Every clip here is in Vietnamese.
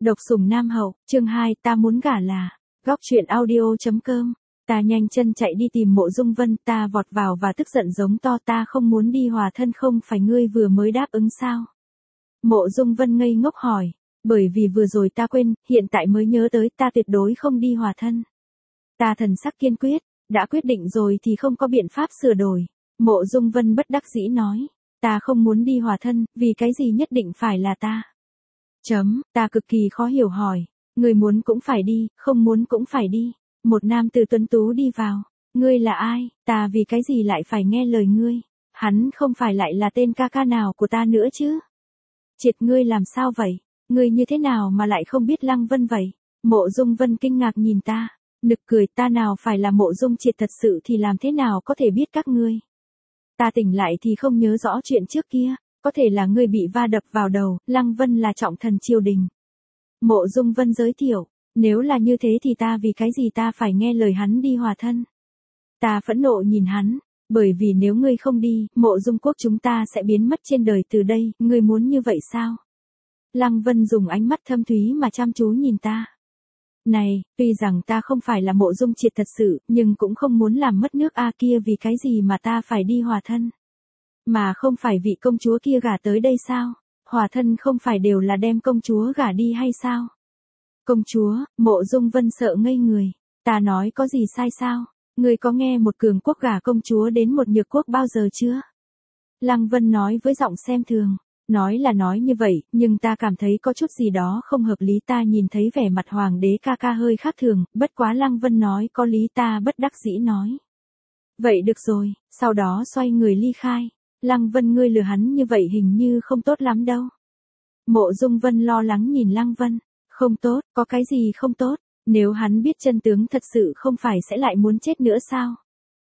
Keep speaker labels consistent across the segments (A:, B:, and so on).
A: Độc sủng Nam Hậu, chương 2, ta muốn gả là. Góc truyện audio.com. Ta nhanh chân chạy đi tìm Mộ Dung Vân, ta vọt vào và tức giận giống to, ta không muốn đi hòa thân, không phải ngươi vừa mới đáp ứng sao? Mộ Dung Vân ngây ngốc hỏi, bởi vì vừa rồi ta quên, hiện tại mới nhớ tới, ta tuyệt đối không đi hòa thân. Ta thần sắc kiên quyết, đã quyết định rồi thì không có biện pháp sửa đổi. Mộ Dung Vân bất đắc dĩ nói, ta không muốn đi hòa thân, vì cái gì nhất định phải là ta? Ta cực kỳ khó hiểu hỏi, người muốn cũng phải đi, không muốn cũng phải đi. Một nam tử tuấn tú đi vào, ngươi là ai, ta vì cái gì lại phải nghe lời ngươi, hắn không phải lại là tên ca ca nào của ta nữa chứ. Triệt, ngươi làm sao vậy, ngươi như thế nào mà lại không biết Lăng Vân vậy? Mộ Dung Vân kinh ngạc nhìn ta, nực cười, ta nào phải là Mộ Dung Triệt thật sự thì làm thế nào có thể biết các ngươi. Ta tỉnh lại thì không nhớ rõ chuyện trước kia. Có thể là ngươi bị va đập vào đầu, Lăng Vân là trọng thần triều đình. Mộ Dung Vân giới thiệu, nếu là như thế thì ta vì cái gì ta phải nghe lời hắn đi hòa thân. Ta phẫn nộ nhìn hắn, bởi vì nếu ngươi không đi, Mộ Dung quốc chúng ta sẽ biến mất trên đời từ đây, ngươi muốn như vậy sao? Lăng Vân dùng ánh mắt thâm thúy mà chăm chú nhìn ta. Này, tuy rằng ta không phải là Mộ Dung Triệt thật sự, nhưng cũng không muốn làm mất nước A kia, vì cái gì mà ta phải đi hòa thân. Mà không phải vị công chúa kia gả tới đây sao? Hòa thân không phải đều là đem công chúa gả đi hay sao? Công chúa, Mộ Dung Vân sợ ngây người. Ta nói có gì sai sao? Ngươi có nghe một cường quốc gả công chúa đến một nhược quốc bao giờ chưa? Lăng Vân nói với giọng xem thường. Nói là nói như vậy, nhưng ta cảm thấy có chút gì đó không hợp lý. Ta nhìn thấy vẻ mặt hoàng đế ca ca hơi khác thường, bất quá Lăng Vân nói có lý, ta bất đắc dĩ nói. Vậy được rồi, sau đó xoay người ly khai. Lăng Vân, ngươi lừa hắn như vậy hình như không tốt lắm đâu. Mộ Dung Vân lo lắng nhìn Lăng Vân, không tốt, có cái gì không tốt, nếu hắn biết chân tướng thật sự không phải sẽ lại muốn chết nữa sao?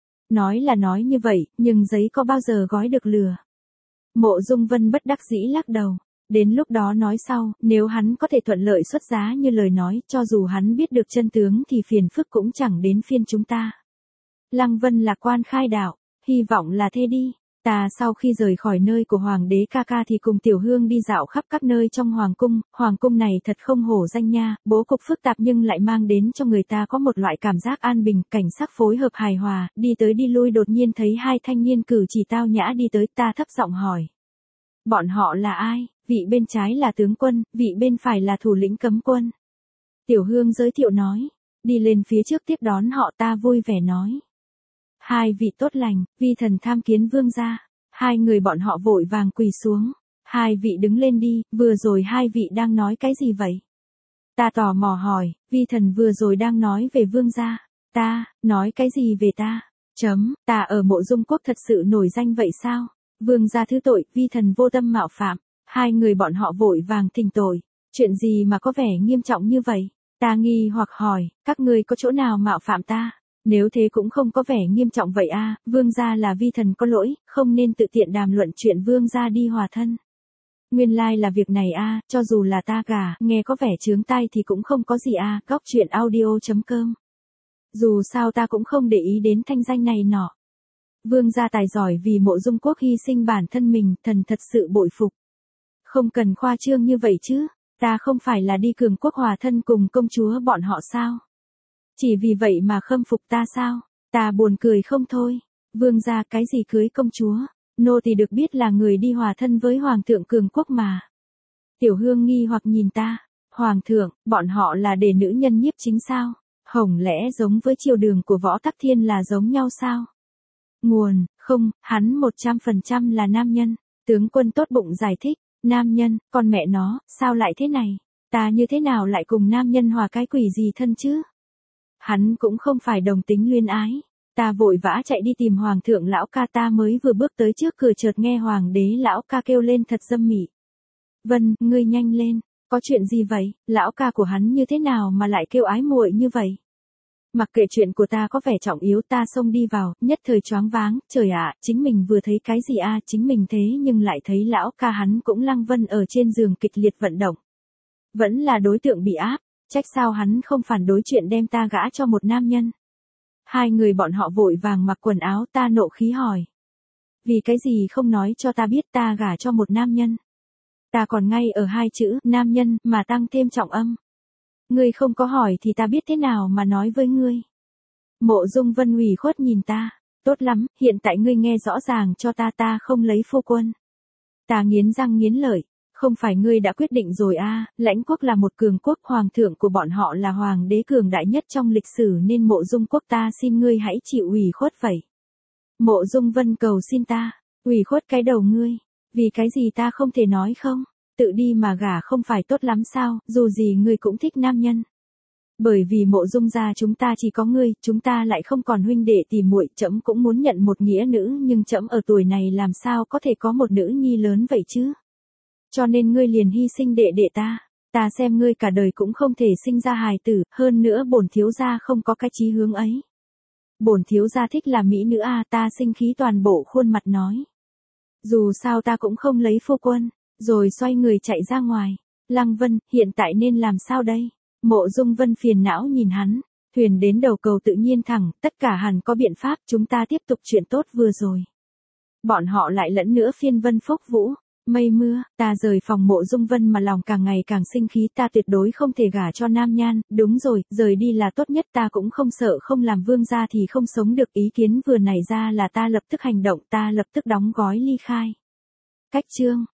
A: Nói là nói như vậy, nhưng giấy có bao giờ gói được lửa? Mộ Dung Vân bất đắc dĩ lắc đầu, đến lúc đó nói sau, nếu hắn có thể thuận lợi xuất giá như lời nói, cho dù hắn biết được chân tướng thì phiền phức cũng chẳng đến phiên chúng ta. Lăng Vân lạc quan khai đạo, hy vọng là thế đi. Ta sau khi rời khỏi nơi của hoàng đế ca ca thì cùng Tiểu Hương đi dạo khắp các nơi trong hoàng cung này thật không hổ danh nha, bố cục phức tạp nhưng lại mang đến cho người ta có một loại cảm giác an bình, cảnh sắc phối hợp hài hòa, đi tới đi lui đột nhiên thấy hai thanh niên cử chỉ tao nhã đi tới, ta thấp giọng hỏi. Bọn họ là ai? Vị bên trái là tướng quân, vị bên phải là thủ lĩnh cấm quân. Tiểu Hương giới thiệu nói, đi lên phía trước tiếp đón họ, ta vui vẻ nói. Hai vị tốt lành, vi thần tham kiến vương gia. Hai người bọn họ vội vàng quỳ xuống. Hai vị đứng lên đi, vừa rồi hai vị đang nói cái gì vậy? Ta tò mò hỏi, vi thần vừa rồi đang nói về vương gia. Ta, nói cái gì về ta? Ta ở Mộ Dung quốc thật sự nổi danh vậy sao? Vương gia thứ tội, vi thần vô tâm mạo phạm. Hai người bọn họ vội vàng thỉnh tội. Chuyện gì mà có vẻ nghiêm trọng như vậy? Ta nghi hoặc hỏi, các ngươi có chỗ nào mạo phạm ta? Nếu thế cũng không có vẻ nghiêm trọng vậy a, vương gia là vi thần có lỗi, không nên tự tiện đàm luận chuyện vương gia đi hòa thân. Nguyên lai là việc này a, cho dù là ta gả, nghe có vẻ chướng tai thì cũng không có gì a, góc truyện audio.com. Dù sao ta cũng không để ý đến thanh danh này nọ. Vương gia tài giỏi vì Mộ Dung quốc hy sinh bản thân mình, thần thật sự bội phục. Không cần khoa trương như vậy chứ, ta không phải là đi cường quốc hòa thân cùng công chúa bọn họ sao? Chỉ vì vậy mà khâm phục ta sao? Ta buồn cười không thôi. Vương gia cái gì cưới công chúa? Nô thì được biết là người đi hòa thân với hoàng thượng cường quốc mà. Tiểu Hương nghi hoặc nhìn ta. Hoàng thượng, bọn họ là để nữ nhân nhiếp chính sao? Hổng lẽ giống với triều đường của Võ Tắc Thiên là giống nhau sao? Nguồn, không, hắn 100% là nam nhân. Tướng quân tốt bụng giải thích. Nam nhân, con mẹ nó, sao lại thế này? Ta như thế nào lại cùng nam nhân hòa cái quỷ gì thân chứ? Hắn cũng không phải đồng tính luyến ái. Ta vội vã chạy đi tìm hoàng thượng lão ca, ta mới vừa bước tới trước cửa chợt nghe hoàng đế lão ca kêu lên thật dâm mị. Vân, ngươi nhanh lên, có chuyện gì vậy? Lão ca của hắn như thế nào mà lại kêu ái muội như vậy? Mặc kệ chuyện của ta có vẻ trọng yếu, ta xông đi vào, nhất thời choáng váng, trời ạ, chính mình vừa thấy cái gì a, chính mình thế nhưng lại thấy lão ca hắn cũng Lăng Vân ở trên giường kịch liệt vận động. Vẫn là đối tượng bị áp. Trách sao hắn không phản đối chuyện đem ta gả cho một nam nhân. Hai người bọn họ vội vàng mặc quần áo, ta nộ khí hỏi. Vì cái gì không nói cho ta biết ta gả cho một nam nhân? Ta còn ngay ở hai chữ, nam nhân, mà tăng thêm trọng âm. Ngươi không có hỏi thì ta biết thế nào mà nói với ngươi. Mộ Dung Vân ủy khuất nhìn ta. Tốt lắm, hiện tại ngươi nghe rõ ràng cho ta không lấy phu quân. Ta nghiến răng nghiến lợi. Không phải ngươi đã quyết định rồi à, Lãnh quốc là một cường quốc, hoàng thượng của bọn họ là hoàng đế cường đại nhất trong lịch sử nên Mộ Dung quốc ta xin ngươi hãy chịu ủy khuất vậy. Mộ Dung Vân cầu xin ta, ủy khuất cái đầu ngươi, vì cái gì ta không thể nói không, tự đi mà gả không phải tốt lắm sao, dù gì ngươi cũng thích nam nhân. Bởi vì Mộ Dung gia chúng ta chỉ có ngươi, chúng ta lại không còn huynh đệ tỉ muội, trẫm cũng muốn nhận một nghĩa nữ nhưng trẫm ở tuổi này làm sao có thể có một nữ nhi lớn vậy chứ. Cho nên ngươi liền hy sinh đệ đệ ta xem ngươi cả đời cũng không thể sinh ra hài tử, hơn nữa bổn thiếu gia không có cái chí hướng ấy. Bổn thiếu gia thích là mỹ nữ à, ta sinh khí toàn bộ khuôn mặt nói. Dù sao ta cũng không lấy phu quân, rồi xoay người chạy ra ngoài. Lăng Vân, hiện tại nên làm sao đây? Mộ Dung Vân phiền não nhìn hắn, thuyền đến đầu cầu tự nhiên thẳng, tất cả hẳn có biện pháp, chúng ta tiếp tục chuyện tốt vừa rồi. Bọn họ lại lẫn nữa phiên Vân Phúc Vũ. Mây mưa, ta rời phòng Mộ Dung Vân mà lòng càng ngày càng sinh khí, ta tuyệt đối không thể gả cho Nam Nhan, đúng rồi, rời đi là tốt nhất, ta cũng không sợ không làm vương gia thì không sống được, ý kiến vừa nảy ra là ta lập tức hành động, ta lập tức đóng gói ly khai. Cách chương